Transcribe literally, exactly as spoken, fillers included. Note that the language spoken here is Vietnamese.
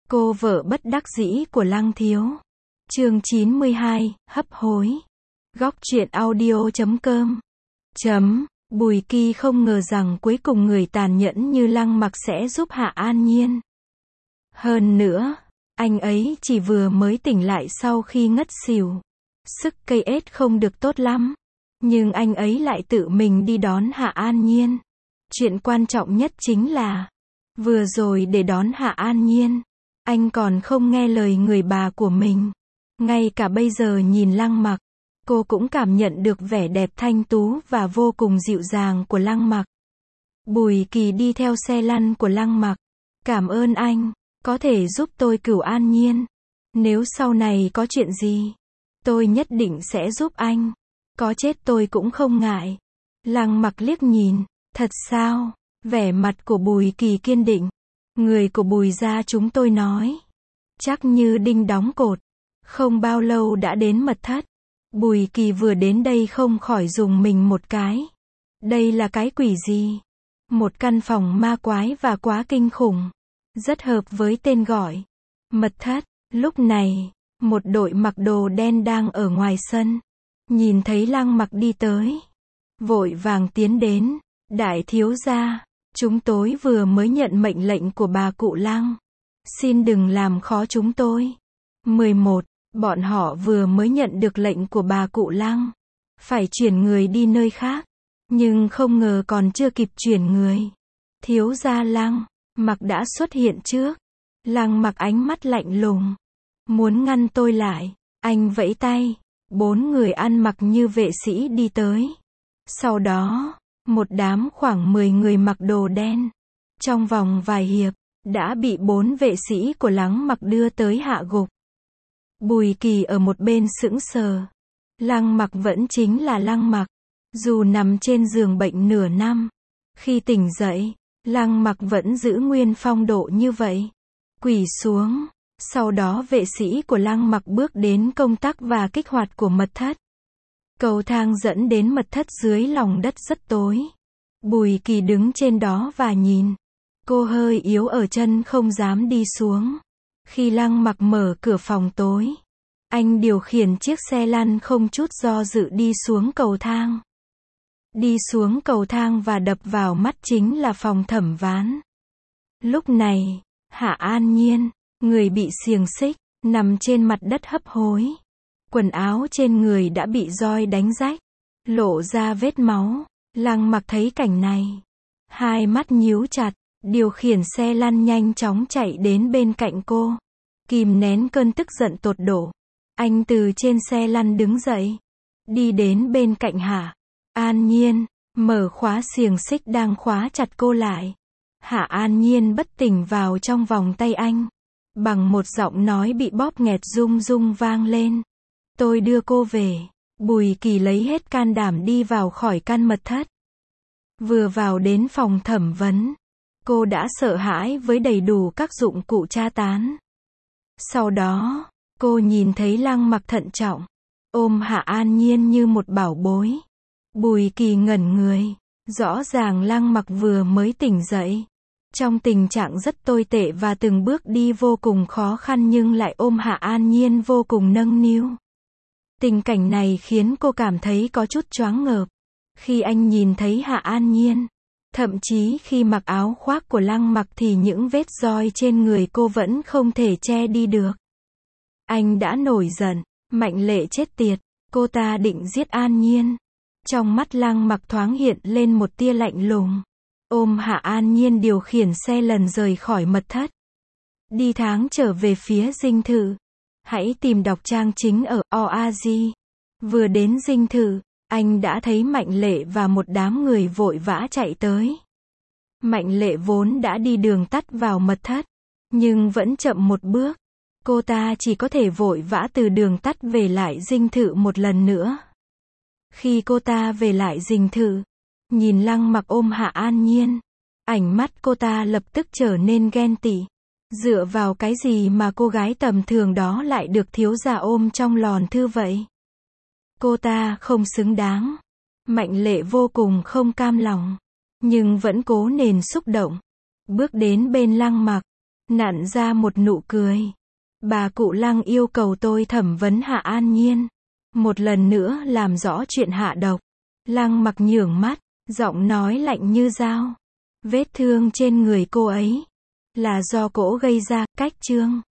Cô vợ bất đắc dĩ của Lăng Thiếu. Chương chín mươi hai, hấp hối. Góc truyện audio chấm com. Chấm. Bùi Kỳ không ngờ rằng cuối cùng người tàn nhẫn như Lăng Mặc sẽ giúp Hạ An Nhiên. Hơn nữa, anh ấy chỉ vừa mới tỉnh lại sau khi ngất xỉu. Sức cây ết không được tốt lắm. Nhưng anh ấy lại tự mình đi đón Hạ An Nhiên. Chuyện quan trọng nhất chính là, vừa rồi để đón Hạ An Nhiên, anh còn không nghe lời người bà của mình. Ngay cả bây giờ nhìn Lăng Mặc, cô cũng cảm nhận được vẻ đẹp thanh tú và vô cùng dịu dàng của Lăng Mặc. Bùi Kỳ đi theo xe lăn của Lăng Mặc. Cảm ơn anh, có thể giúp tôi cửu An Nhiên. Nếu sau này có chuyện gì, tôi nhất định sẽ giúp anh. Có chết tôi cũng không ngại. Lăng Mặc liếc nhìn. Thật sao? Vẻ mặt của Bùi Kỳ kiên định. Người của Bùi gia chúng tôi nói. Chắc như đinh đóng cột. Không bao lâu đã đến mật thất. Bùi Kỳ vừa đến đây không khỏi dùng mình một cái. Đây là cái quỷ gì? Một căn phòng ma quái và quá kinh khủng. Rất hợp với tên gọi. Mật thất. Lúc này, một đội mặc đồ đen đang ở ngoài sân. Nhìn thấy Lăng Mặc đi tới, vội vàng tiến đến. Đại thiếu gia, chúng tôi vừa mới nhận mệnh lệnh của bà cụ Lăng. Xin đừng làm khó chúng tôi. mười một. Bọn họ vừa mới nhận được lệnh của bà cụ Lăng. Phải chuyển người đi nơi khác. Nhưng không ngờ còn chưa kịp chuyển người. Thiếu gia Lăng Mặc đã xuất hiện trước. Lăng Mặc ánh mắt lạnh lùng. Muốn ngăn tôi lại. Anh vẫy tay. Bốn người ăn mặc như vệ sĩ đi tới. Sau đó, một đám khoảng mười người mặc đồ đen. Trong vòng vài hiệp, đã bị bốn vệ sĩ của Lăng Mặc đưa tới hạ gục. Bùi Kỳ ở một bên sững sờ. Lăng Mặc vẫn chính là Lăng Mặc. Dù nằm trên giường bệnh nửa năm, khi tỉnh dậy, Lăng Mặc vẫn giữ nguyên phong độ như vậy. Quỳ xuống. Sau đó vệ sĩ của Lăng Mặc bước đến công tắc và kích hoạt của mật thất. Cầu thang dẫn đến mật thất dưới lòng đất rất tối. Bùi Kỳ đứng trên đó và nhìn. Cô hơi yếu ở chân không dám đi xuống. Khi Lăng Mặc mở cửa phòng tối, anh điều khiển chiếc xe lăn không chút do dự đi xuống cầu thang. Đi xuống cầu thang và đập vào mắt chính là phòng thẩm ván. Lúc này, Hạ An Nhiên, người bị xiềng xích, nằm trên mặt đất hấp hối. Quần áo trên người đã bị roi đánh rách, lộ ra vết máu. Lăng Mặc thấy cảnh này, hai mắt nhíu chặt, điều khiển xe lăn nhanh chóng chạy đến bên cạnh cô. Kìm nén cơn tức giận tột độ, anh từ trên xe lăn đứng dậy, đi đến bên cạnh Hạ An Nhiên, mở khóa xiềng xích đang khóa chặt cô lại. Hạ An Nhiên bất tỉnh vào trong vòng tay anh. Bằng một giọng nói bị bóp nghẹt rung rung vang lên. Tôi đưa cô về. Bùi Kỳ lấy hết can đảm đi vào khỏi căn mật thất. Vừa vào đến phòng thẩm vấn, cô đã sợ hãi với đầy đủ các dụng cụ tra tán. Sau đó, cô nhìn thấy Lăng Mặc thận trọng, ôm Hạ An Nhiên như một bảo bối. Bùi Kỳ ngẩn người. Rõ ràng Lăng Mặc vừa mới tỉnh dậy, trong tình trạng rất tồi tệ và từng bước đi vô cùng khó khăn nhưng lại ôm Hạ An Nhiên vô cùng nâng niu. Tình cảnh này khiến cô cảm thấy có chút choáng ngợp. Khi anh nhìn thấy Hạ An Nhiên, thậm chí khi mặc áo khoác của Lăng Mặc thì những vết roi trên người cô vẫn không thể che đi được. Anh đã nổi giận, Mạnh Lệ chết tiệt, cô ta định giết An Nhiên. Trong mắt Lăng Mặc thoáng hiện lên một tia lạnh lùng. Ôm Hạ An Nhiên điều khiển xe lần rời khỏi mật thất. Đi tháng trở về phía dinh thự. Hãy tìm đọc trang chính ở o a giê. Vừa đến dinh thự, anh đã thấy Mạnh Lệ và một đám người vội vã chạy tới. Mạnh Lệ vốn đã đi đường tắt vào mật thất, nhưng vẫn chậm một bước. Cô ta chỉ có thể vội vã từ đường tắt về lại dinh thự một lần nữa. Khi cô ta về lại dinh thự, nhìn Lăng Mặc ôm Hạ An Nhiên, ánh mắt cô ta lập tức trở nên ghen tị. Dựa vào cái gì mà cô gái tầm thường đó lại được thiếu gia ôm trong lòn thư vậy? Cô ta không xứng đáng. Mạnh Lệ vô cùng không cam lòng, nhưng vẫn cố nén xúc động, bước đến bên Lăng Mặc, nặn ra một nụ cười. Bà cụ Lăng yêu cầu tôi thẩm vấn Hạ An Nhiên. Một lần nữa làm rõ chuyện hạ độc. Lăng Mặc nhướng mắt, giọng nói lạnh như dao. Vết thương trên người cô ấy là do cỗ gây ra, cách chương.